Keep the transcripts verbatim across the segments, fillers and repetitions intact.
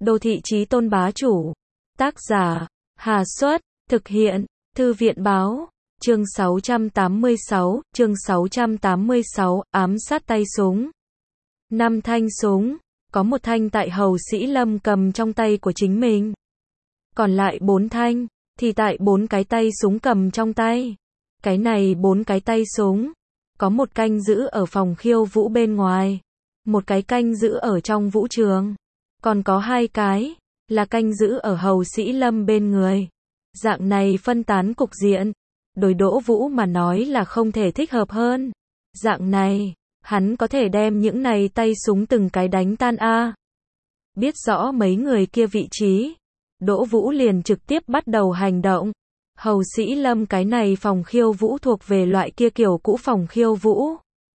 Đô thị chí tôn bá chủ. Tác giả, Hà Xuất, thực hiện, Thư viện báo, chương sáu trăm tám mươi sáu, chương sáu trăm tám mươi sáu, ám sát tay súng. Năm thanh súng, có một thanh tại Hầu Sĩ Lâm cầm trong tay của chính mình. Còn lại bốn thanh, thì tại bốn cái tay súng cầm trong tay. Cái này bốn cái tay súng, có một canh giữ ở phòng khiêu vũ bên ngoài, một cái canh giữ ở trong vũ trường, còn có hai cái, là canh giữ ở Hầu Sĩ Lâm bên người. Dạng này phân tán cục diện, đối Đỗ Vũ mà nói là không thể thích hợp hơn. Dạng này, hắn có thể đem những này tay súng từng cái đánh tan a. Biết rõ mấy người kia vị trí, Đỗ Vũ liền trực tiếp bắt đầu hành động. Hầu Sĩ Lâm cái này phòng khiêu vũ thuộc về loại kia kiểu cũ phòng khiêu vũ.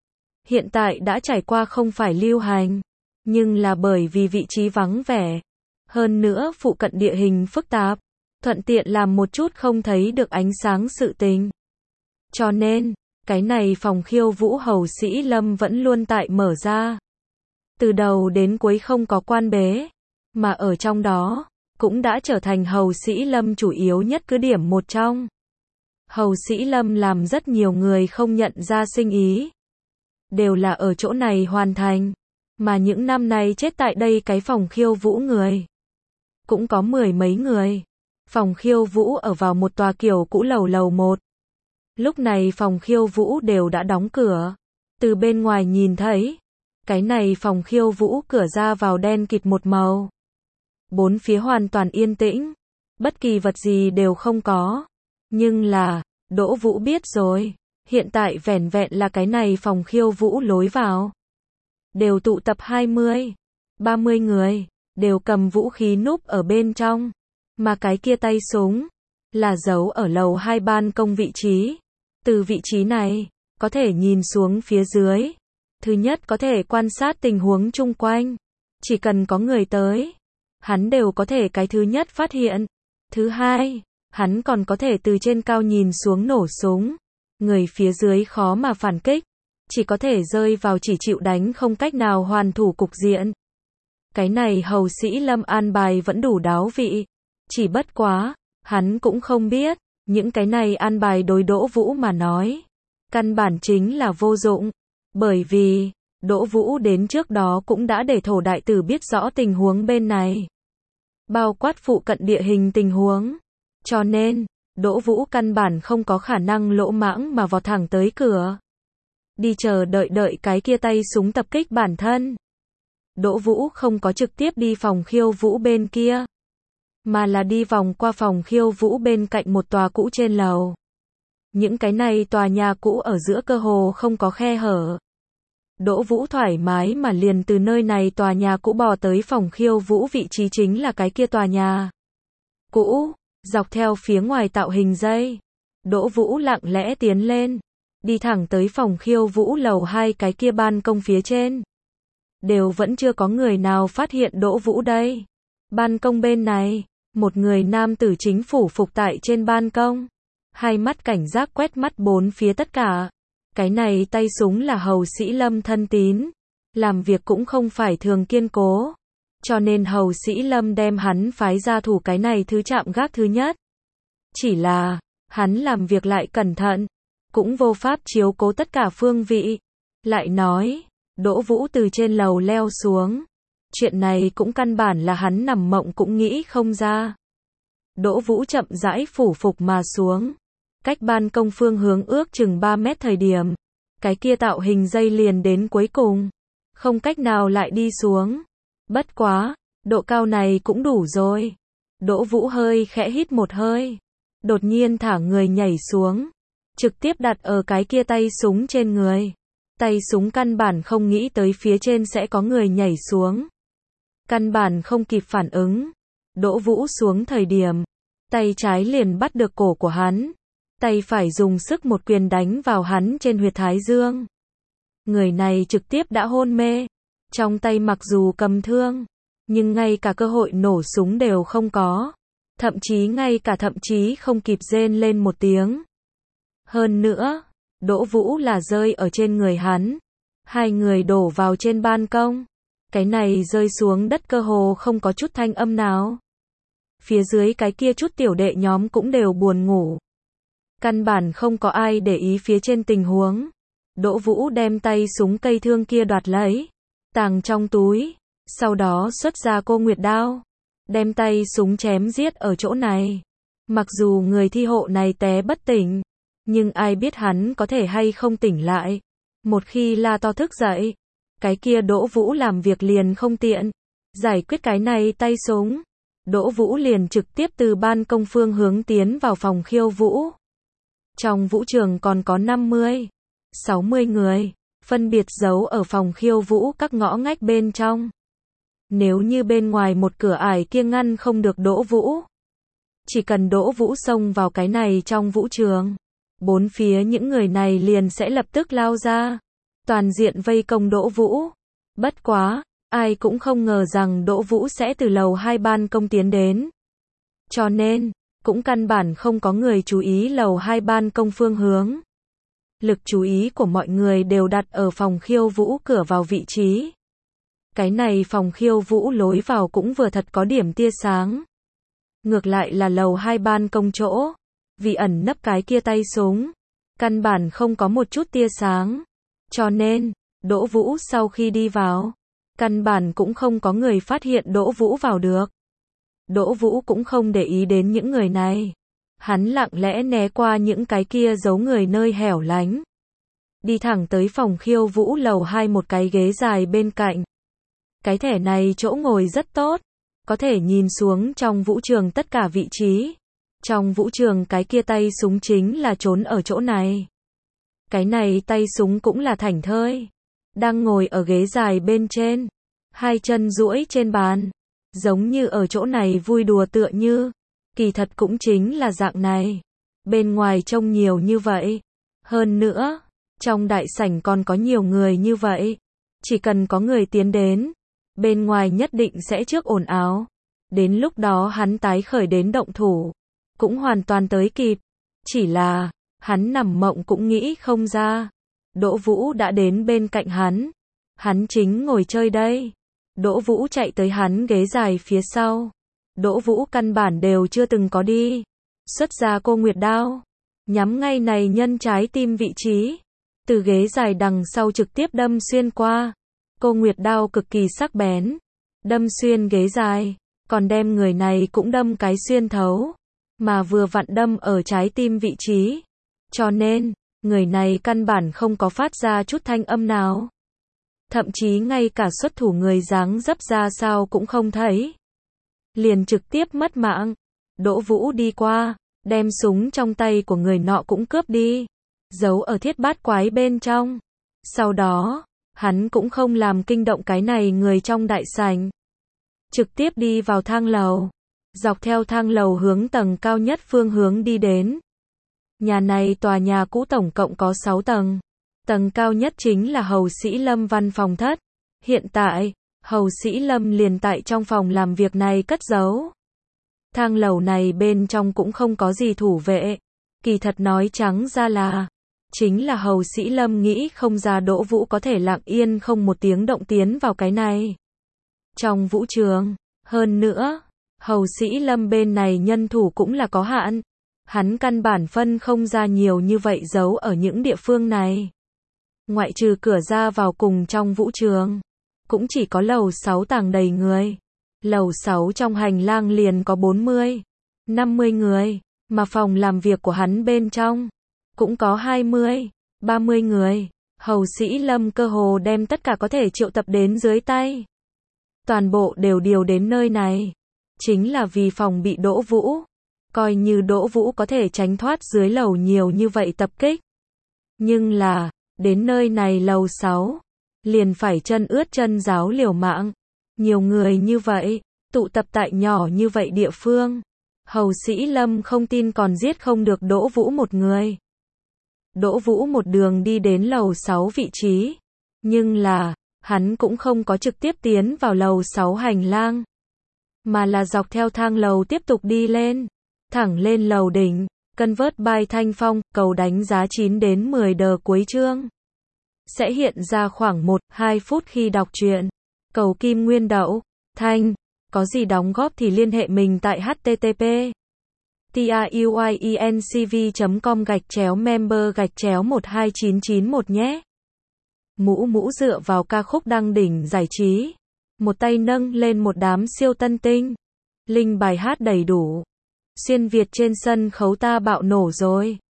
Hiện tại đã trải qua không phải lưu hành, nhưng là bởi vì vị trí vắng vẻ, hơn nữa phụ cận địa hình phức tạp, thuận tiện làm một chút không thấy được ánh sáng sự tình. Cho nên, cái này phòng khiêu vũ Hầu Sĩ Lâm vẫn luôn tại mở ra. Từ đầu đến cuối không có quan bế, mà ở trong đó, cũng đã trở thành Hầu Sĩ Lâm chủ yếu nhất cứ điểm một trong. Hầu Sĩ Lâm làm rất nhiều người không nhận ra sinh ý, đều là ở chỗ này hoàn thành, mà những năm này chết tại đây cái phòng khiêu vũ người, cũng có mười mấy người. Phòng khiêu vũ ở vào một tòa kiểu cũ lầu lầu một. Lúc này phòng khiêu vũ đều đã đóng cửa. Từ bên ngoài nhìn thấy, cái này phòng khiêu vũ cửa ra vào đen kịt một màu. Bốn phía hoàn toàn yên tĩnh, bất kỳ vật gì đều không có. Nhưng là, Đỗ Vũ biết rồi, hiện tại vẻn vẹn là cái này phòng khiêu vũ lối vào, đều tụ tập hai mươi, ba mươi người, đều cầm vũ khí núp ở bên trong. Mà cái kia tay súng, là giấu ở lầu hai ban công vị trí. Từ vị trí này, có thể nhìn xuống phía dưới. Thứ nhất có thể quan sát tình huống chung quanh. Chỉ cần có người tới, hắn đều có thể cái thứ nhất phát hiện. Thứ hai, hắn còn có thể từ trên cao nhìn xuống nổ súng. Người phía dưới khó mà phản kích, chỉ có thể rơi vào chỉ chịu đánh không cách nào hoàn thủ cục diện. Cái này Hầu Sĩ Lâm an bài vẫn đủ đáo vị. Chỉ bất quá, hắn cũng không biết, những cái này an bài đối Đỗ Vũ mà nói, căn bản chính là vô dụng, bởi vì, Đỗ Vũ đến trước đó cũng đã để Thổ Đại Tử biết rõ tình huống bên này, bao quát phụ cận địa hình tình huống, cho nên, Đỗ Vũ căn bản không có khả năng lỗ mãng mà vọt thẳng tới cửa, đi chờ đợi đợi cái kia tay súng tập kích bản thân. Đỗ Vũ không có trực tiếp đi phòng khiêu vũ bên kia, mà là đi vòng qua phòng khiêu vũ bên cạnh một tòa cũ trên lầu. Những cái này tòa nhà cũ ở giữa cơ hồ không có khe hở. Đỗ Vũ thoải mái mà liền từ nơi này tòa nhà cũ bò tới phòng khiêu vũ vị trí chính là cái kia tòa nhà cũ, dọc theo phía ngoài tạo hình dây. Đỗ Vũ lặng lẽ tiến lên, đi thẳng tới phòng khiêu vũ lầu hai cái kia ban công phía trên. Đều vẫn chưa có người nào phát hiện Đỗ Vũ đây. Ban công bên này, một người nam tử chính phủ phục tại trên ban công, hai mắt cảnh giác quét mắt bốn phía tất cả. Cái này tay súng là Hầu Sĩ Lâm thân tín, làm việc cũng không phải thường kiên cố, cho nên Hầu Sĩ Lâm đem hắn phái ra thủ cái này thứ chạm gác thứ nhất. Chỉ là, hắn làm việc lại cẩn thận, cũng vô pháp chiếu cố tất cả phương vị. Lại nói, Đỗ Vũ từ trên lầu leo xuống, chuyện này cũng căn bản là hắn nằm mộng cũng nghĩ không ra. Đỗ Vũ chậm rãi phủ phục mà xuống, cách ban công phương hướng ước chừng ba mét thời điểm, cái kia tạo hình dây liền đến cuối cùng, không cách nào lại đi xuống. Bất quá, độ cao này cũng đủ rồi. Đỗ Vũ hơi khẽ hít một hơi, đột nhiên thả người nhảy xuống, trực tiếp đặt ở cái kia tay súng trên người. Tay súng căn bản không nghĩ tới phía trên sẽ có người nhảy xuống, căn bản không kịp phản ứng. Đỗ Vũ xuống thời điểm, tay trái liền bắt được cổ của hắn, tay phải dùng sức một quyền đánh vào hắn trên huyệt thái dương. Người này trực tiếp đã hôn mê, trong tay mặc dù cầm thương, nhưng ngay cả cơ hội nổ súng đều không có, thậm chí ngay cả thậm chí không kịp rên lên một tiếng. Hơn nữa, Đỗ Vũ là rơi ở trên người hắn, hai người đổ vào trên ban công, Cái này rơi xuống đất cơ hồ không có chút thanh âm nào. Phía dưới cái kia chút tiểu đệ nhóm cũng đều buồn ngủ. Căn bản không có ai để ý phía trên tình huống. Đỗ Vũ đem tay súng cây thương kia đoạt lấy, tàng trong túi, sau đó xuất ra cô Nguyệt đao, đem tay súng chém giết ở chỗ này. Mặc dù người thi hộ này té bất tỉnh, nhưng ai biết hắn có thể hay không tỉnh lại. Một khi la to thức dậy, cái kia Đỗ Vũ làm việc liền không tiện. Giải quyết cái này tay súng, Đỗ Vũ liền trực tiếp từ ban công phương hướng tiến vào phòng khiêu vũ. Trong vũ trường còn có năm mươi, sáu mươi người, phân biệt giấu ở phòng khiêu vũ các ngõ ngách bên trong. Nếu như bên ngoài một cửa ải kia ngăn không được Đỗ Vũ, chỉ cần Đỗ Vũ xông vào cái này trong vũ trường, bốn phía những người này liền sẽ lập tức lao ra, toàn diện vây công Đỗ Vũ. Bất quá, ai cũng không ngờ rằng Đỗ Vũ sẽ từ lầu hai ban công tiến đến. Cho nên, cũng căn bản không có người chú ý lầu hai ban công phương hướng. Lực chú ý của mọi người đều đặt ở phòng khiêu vũ cửa vào vị trí. Cái này phòng khiêu vũ lối vào cũng vừa thật có điểm tia sáng. Ngược lại là lầu hai ban công chỗ, vì ẩn nấp cái kia tay súng, căn bản không có một chút tia sáng. Cho nên, Đỗ Vũ sau khi đi vào, căn bản cũng không có người phát hiện Đỗ Vũ vào được. Đỗ Vũ cũng không để ý đến những người này. Hắn lặng lẽ né qua những cái kia giấu người nơi hẻo lánh. Đi thẳng tới phòng khiêu vũ lầu hai một cái ghế dài bên cạnh. Cái thẻ này chỗ ngồi rất tốt. Có thể nhìn xuống trong vũ trường tất cả vị trí. Trong vũ trường cái kia tay súng chính là trốn ở chỗ này. Cái này tay súng cũng là thảnh thơi. Đang ngồi ở ghế dài bên trên. Hai chân duỗi trên bàn. Giống như ở chỗ này vui đùa tựa như. Kỳ thật cũng chính là dạng này. Bên ngoài trông nhiều như vậy. Hơn nữa, trong đại sảnh còn có nhiều người như vậy. Chỉ cần có người tiến đến, bên ngoài nhất định sẽ trước ồn ào. Đến lúc đó hắn tái khởi đến động thủ, cũng hoàn toàn tới kịp. Chỉ là, hắn nằm mộng cũng nghĩ không ra. Đỗ Vũ đã đến bên cạnh hắn. Hắn chính ngồi chơi đây. Đỗ Vũ chạy tới hắn ghế dài phía sau. Đỗ Vũ căn bản đều chưa từng có đi. Xuất ra cô Nguyệt đao, nhắm ngay này nhân trái tim vị trí. Từ ghế dài đằng sau trực tiếp đâm xuyên qua. Cô Nguyệt đao cực kỳ sắc bén. Đâm xuyên ghế dài, còn đem người này cũng đâm cái xuyên thấu. Mà vừa vặn đâm ở trái tim vị trí. Cho nên, người này căn bản không có phát ra chút thanh âm nào. Thậm chí ngay cả xuất thủ người dáng dấp ra sao cũng không thấy. Liền trực tiếp mất mạng. Đỗ Vũ đi qua, đem súng trong tay của người nọ cũng cướp đi, giấu ở thiết bát quái bên trong. Sau đó, hắn cũng không làm kinh động cái này người trong đại sảnh. Trực tiếp đi vào thang lầu. Dọc theo thang lầu hướng tầng cao nhất phương hướng đi đến. Nhà này tòa nhà cũ tổng cộng có sáu tầng. Tầng cao nhất chính là Hầu Sĩ Lâm văn phòng thất. Hiện tại, Hầu Sĩ Lâm liền tại trong phòng làm việc này cất giấu. Thang lầu này bên trong cũng không có gì thủ vệ. Kỳ thật nói trắng ra là, chính là Hầu Sĩ Lâm nghĩ không ra Đỗ Vũ có thể lặng yên không một tiếng động tiến vào cái này. Trong vũ trường, hơn nữa, Hầu Sĩ Lâm bên này nhân thủ cũng là có hạn. Hắn căn bản phân không ra nhiều như vậy giấu ở những địa phương này. Ngoại trừ cửa ra vào cùng trong vũ trường, cũng chỉ có lầu sáu tàng đầy người. Lầu sáu trong hành lang liền có bốn mươi, năm mươi người, mà phòng làm việc của hắn bên trong cũng có hai mươi, ba mươi người. Hầu Sĩ Lâm cơ hồ đem tất cả có thể triệu tập đến dưới tay. Toàn bộ đều điều đến nơi này, chính là vì phòng bị Đỗ Vũ. Coi như Đỗ Vũ có thể tránh thoát dưới lầu nhiều như vậy tập kích. Nhưng là, đến nơi này lầu sáu, liền phải chân ướt chân ráo liều mạng. Nhiều người như vậy, tụ tập tại nhỏ như vậy địa phương. Hầu Sĩ Lâm không tin còn giết không được Đỗ Vũ một người. Đỗ Vũ một đường đi đến lầu sáu vị trí. Nhưng là, hắn cũng không có trực tiếp tiến vào lầu sáu hành lang. Mà là dọc theo thang lầu tiếp tục đi lên. Thẳng lên lầu đỉnh. Convert by Thanh Phong, cầu đánh giá chín đến mười đờ cuối chương. Sẽ hiện ra khoảng một đến hai phút khi đọc truyện. Cầu Kim Nguyên Đậu. Thanh. Có gì đóng góp thì liên hệ mình tại h t t p truyencv chấm com gạch chéo member gạch chéo một hai chín chín một nhé. Mũ mũ dựa vào ca khúc đăng đỉnh giải trí. Một tay nâng lên một đám siêu tân tinh. Link bài hát đầy đủ. Xuyên Việt trên sân khấu ta bạo nổ rồi.